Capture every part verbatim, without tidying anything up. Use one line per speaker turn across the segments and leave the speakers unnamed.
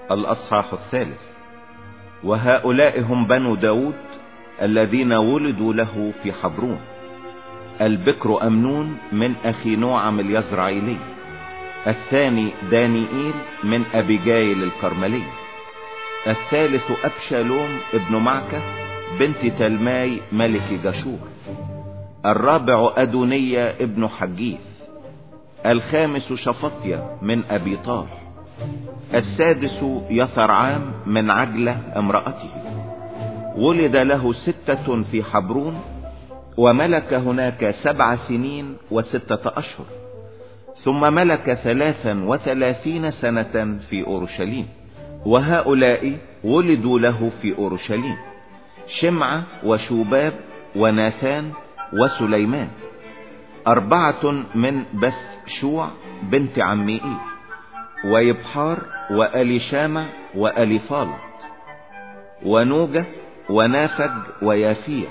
الأصحاح الثالث. وهؤلاء هم بنو داود الذين ولدوا له في حبرون: البكر أمنون من أخي نوعم اليزرعيلي، الثاني دانيئيل من أبيجايل الكرملي، الثالث أبشالوم ابن معكة بنت تلماي ملك جشور، الرابع أدونية ابن حجيث، الخامس شفطية من أبي طال، السادس يثرعام من عجلة امرأته. ولد له ستة في حبرون، وملك هناك سبع سنين وستة أشهر، ثم ملك ثلاثا وثلاثين سنة في أورشليم. وهؤلاء ولدوا له في أورشليم: شمعة وشوباب وناثان وسليمان، أربعة من بث شوع بنت عميئيل، ويبحار وأليشامع وأليفالط، ونوجة ونافج ويافية،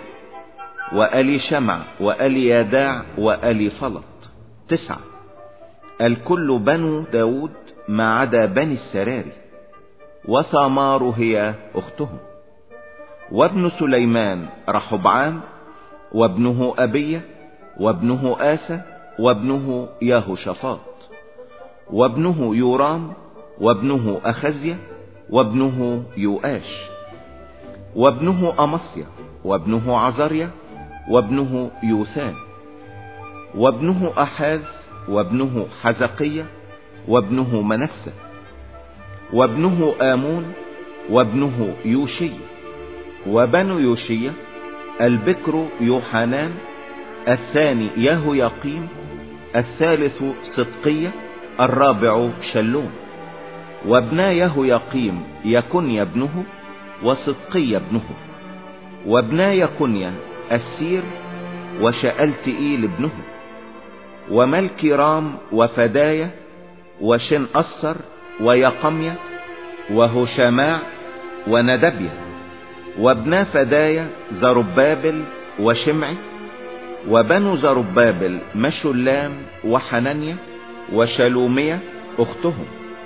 وأليشمع وألياداع وأليفلط، تسعة، الكل بنو داود ما عدا بني السراري، وثامار هي أختهم. وابن سليمان رحبعام، وابنه أبية، وابنه آسى، وابنه ياهوشافاط، وابنه يورام، وابنه أخزية، وابنه يؤاش، وابنه أمصيا، وابنه عزريا، وابنه يوثان، وابنه أحاز، وابنه حزقية، وابنه منسى، وابنه آمون، وابنه يوشي. وبنو يوشية: البكر يوحنان، الثاني يهوياقيم، الثالث صدقية، الرابع شلوم. وابنا يهوياقيم يكنيا ابنه، وصدقية ابنه. وابنا يكنيا السير وشألتئيل ابنه. وملكيرام وفدايا وشن أصر ويقميا وهشماع وندبيا. وابنا فدايا زربابل وشمعي. وبنو زربابل مشلام وحنانيا وشلومية أختهم،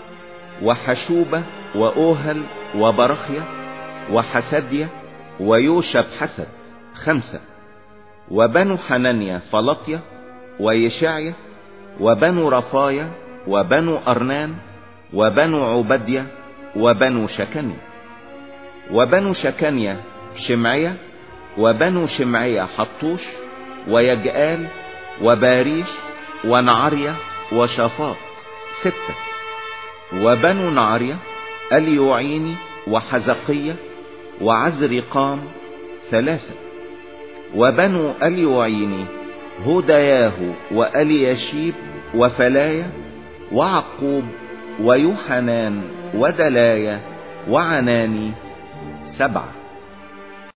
وحشوبة وأوهل وبرخيا وحسديا ويوشب حسد، خمسة. وبنو حنانيا فلطيا ويشعيا، وبنو رفايا، وبنو أرنان، وبنو عبديا، وبنو شكنيا. وبنو شكنيا شمعيا، وبنو شمعيا حطوش ويجآل وباريش ونعريا وشافاط، ستة. وبنو نعريا اليوعيني وحزقية وعزرقام، ثلاثة. وبنو اليوعيني هودياه وألياشيب وفلايا وعقوب ويوحنان ودلايا وعناني، سبعة.